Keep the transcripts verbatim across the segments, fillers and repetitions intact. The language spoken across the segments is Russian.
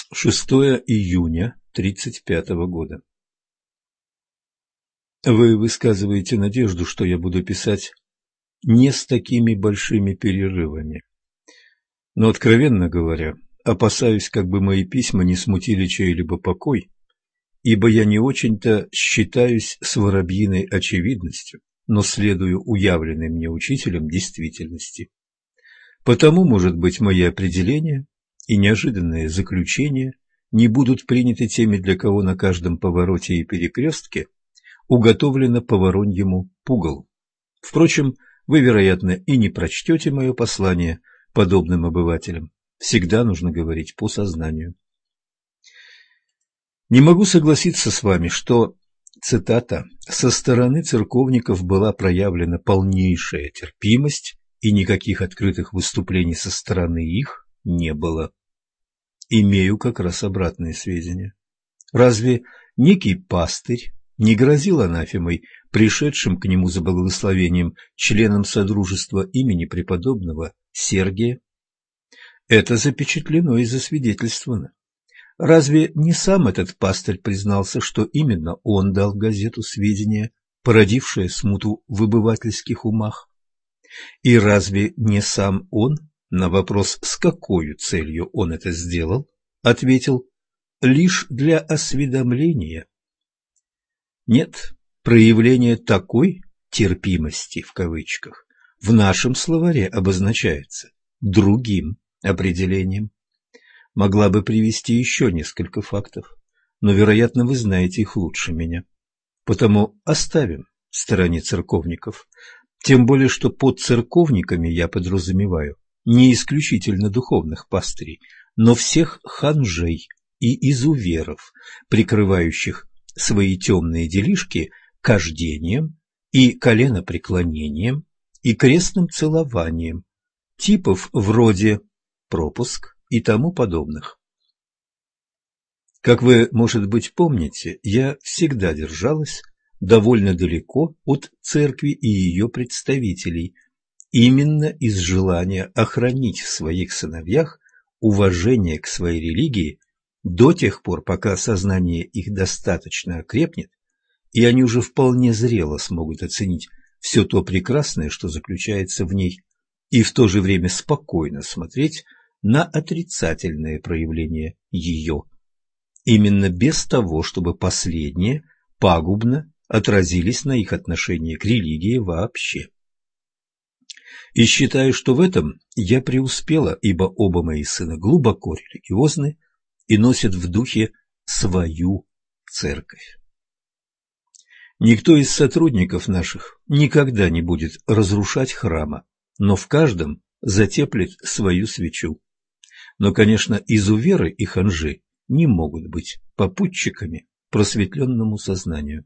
шестое июня тридцать пятого года. Вы высказываете надежду, что я буду писать не с такими большими перерывами. Но, откровенно говоря, опасаюсь, как бы мои письма не смутили чей-либо покой, ибо я не очень-то считаюсь с воробьиной очевидностью, но следую уявленной мне учителем действительности. Потому, может быть, мои определения и неожиданные заключения не будут приняты теми, для кого на каждом повороте и перекрестке уготовлено по вороньему пугалу. Впрочем, вы, вероятно, и не прочтете мое послание подобным обывателям. Всегда нужно говорить по сознанию. Не могу согласиться с вами, что, цитата, «со стороны церковников была проявлена полнейшая терпимость, и никаких открытых выступлений со стороны их не было». Имею как раз обратные сведения. Разве некий пастырь не грозил анафемой пришедшим к нему за благословением членам Содружества имени преподобного Сергия? Это запечатлено и засвидетельствовано. Разве не сам этот пастырь признался, что именно он дал в газету сведения, породившие смуту в обывательских умах? И разве не сам он на вопрос, с какой целью он это сделал, ответил: лишь для осведомления? Нет, проявление такой «терпимости» в кавычках в нашем словаре обозначается другим определением. Могла бы привести еще несколько фактов, но, вероятно, вы знаете их лучше меня. Потому оставим в стороне церковников, тем более, что под церковниками я подразумеваю не исключительно духовных пастырей, но всех ханжей и изуверов, прикрывающих свои темные делишки кождением и коленопреклонением и крестным целованием, типов вроде пропуск и тому подобных. Как вы, может быть, помните, я всегда держалась довольно далеко от церкви и ее представителей, именно из желания охранить в своих сыновьях уважение к своей религии до тех пор, пока сознание их достаточно окрепнет, и они уже вполне зрело смогут оценить все то прекрасное, что заключается в ней, и в то же время спокойно смотреть на отрицательные проявления ее, именно без того, чтобы последние пагубно отразились на их отношении к религии вообще. И считаю, что в этом я преуспела, ибо оба мои сына глубоко религиозны и носят в духе свою церковь. Никто из сотрудников наших никогда не будет разрушать храма, но в каждом затеплит свою свечу. Но, конечно, изуверы и ханжи не могут быть попутчиками просветленному сознанию.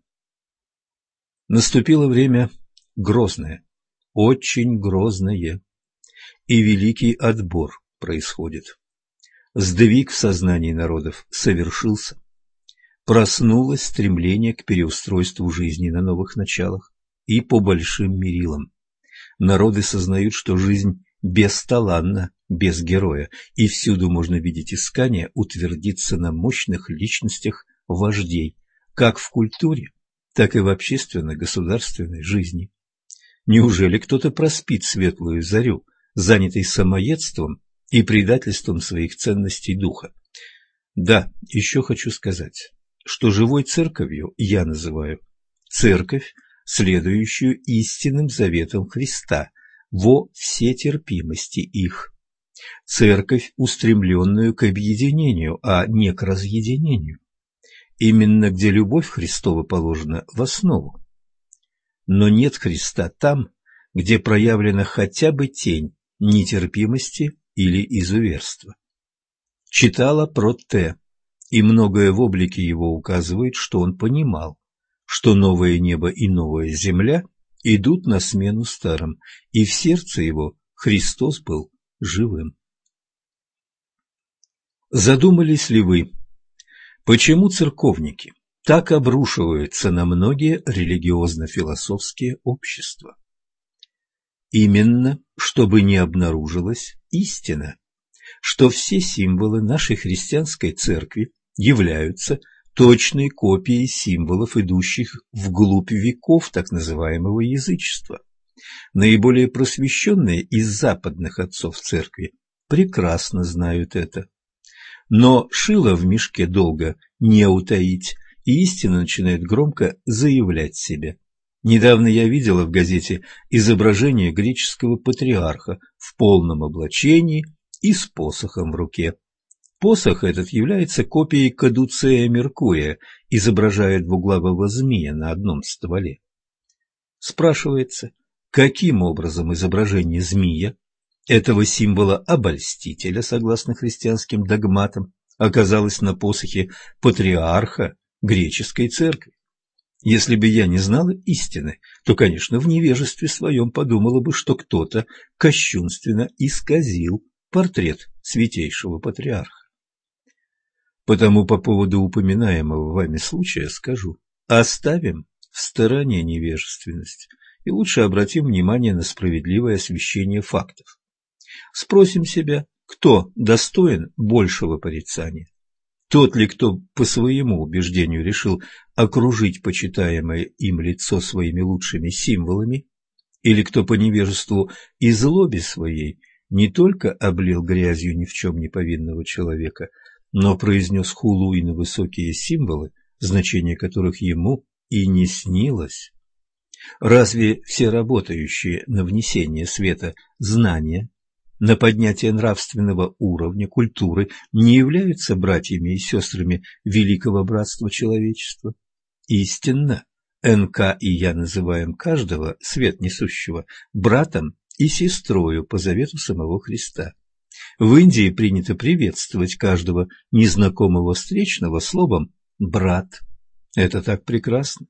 Наступило время грозное, очень грозное, и великий отбор происходит. Сдвиг в сознании народов совершился. Проснулось стремление к переустройству жизни на новых началах и по большим мерилам. Народы сознают, что жизнь бесталанна, без героя, и всюду можно видеть искание утвердиться на мощных личностях вождей, как в культуре, так и в общественно-государственной жизни. Неужели кто-то проспит светлую зарю, занятый самоедством и предательством своих ценностей духа? Да, еще хочу сказать, что живой церковью я называю церковь, следующую истинным заветам Христа во всетерпимости их, церковь, устремленную к объединению, а не к разъединению, именно где любовь Христова положена в основу. Но нет Христа там, где проявлена хотя бы тень нетерпимости или изуверства. Читала про Т, и многое в облике его указывает, что он понимал, что новое небо и новая земля идут на смену старым, и в сердце его Христос был живым. Задумались ли вы, почему церковники так обрушиваются на многие религиозно-философские общества? Именно, чтобы не обнаружилась истина, что все символы нашей христианской церкви являются точной копией символов, идущих вглубь веков так называемого язычества. Наиболее просвещенные из западных отцов церкви прекрасно знают это. Но шило в мешке долго не утаить, и истина начинает громко заявлять себя. Недавно я видела в газете изображение греческого патриарха в полном облачении и с посохом в руке. Посох этот является копией кадуцея Меркурия, изображает двуглавого змея на одном стволе. Спрашивается, каким образом изображение змея, этого символа обольстителя, согласно христианским догматам, оказалось на посохе патриарха греческой церкви? Если бы я не знала истины, то, конечно, в невежестве своем подумала бы, что кто-то кощунственно исказил портрет святейшего патриарха. Потому по поводу упоминаемого вами случая скажу: оставим в стороне невежественность и лучше обратим внимание на справедливое освещение фактов. Спросим себя, кто достоин большего порицания? Тот ли, кто по своему убеждению решил окружить почитаемое им лицо своими лучшими символами, или кто по невежеству и злобе своей не только облил грязью ни в чем не повинного человека, но произнес хулу и на высокие символы, значение которых ему и не снилось? Разве все работающие на внесение света знания, на поднятие нравственного уровня, культуры не являются братьями и сестрами великого братства человечества? Истинно, эн ка и я называем каждого свет несущего братом и сестрою по завету самого Христа. В Индии принято приветствовать каждого незнакомого встречного словом «брат». Это так прекрасно.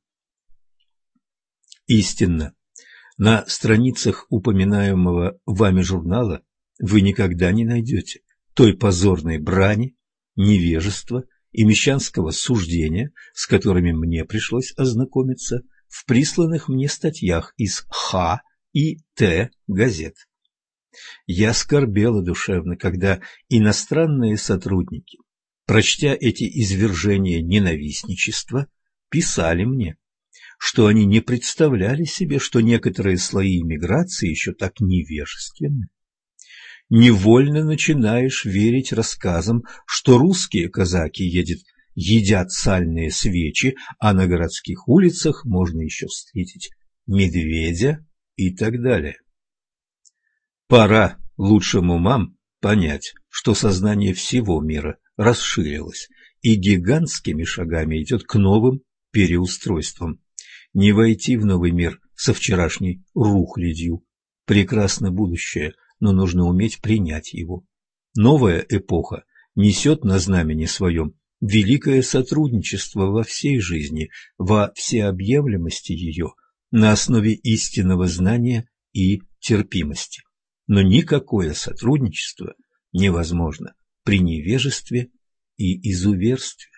Истинно, на страницах упоминаемого вами журнала вы никогда не найдете той позорной брани, невежества и мещанского суждения, с которыми мне пришлось ознакомиться в присланных мне статьях из Х и Т газет. Я скорбела душевно, когда иностранные сотрудники, прочтя эти извержения ненавистничества, писали мне, что они не представляли себе, что некоторые слои иммиграции еще так невежественны. Невольно начинаешь верить рассказам, что русские казаки едят, едят сальные свечи, а на городских улицах можно еще встретить медведя и так далее. Пора лучшим умам понять, что сознание всего мира расширилось и гигантскими шагами идет к новым переустройствам. Не войти в новый мир со вчерашней рухлядью. Прекрасно будущее, но нужно уметь принять его. Новая эпоха несет на знамени своем великое сотрудничество во всей жизни, во всеобъемлемости ее, на основе истинного знания и терпимости. Но никакое сотрудничество невозможно при невежестве и изуверстве.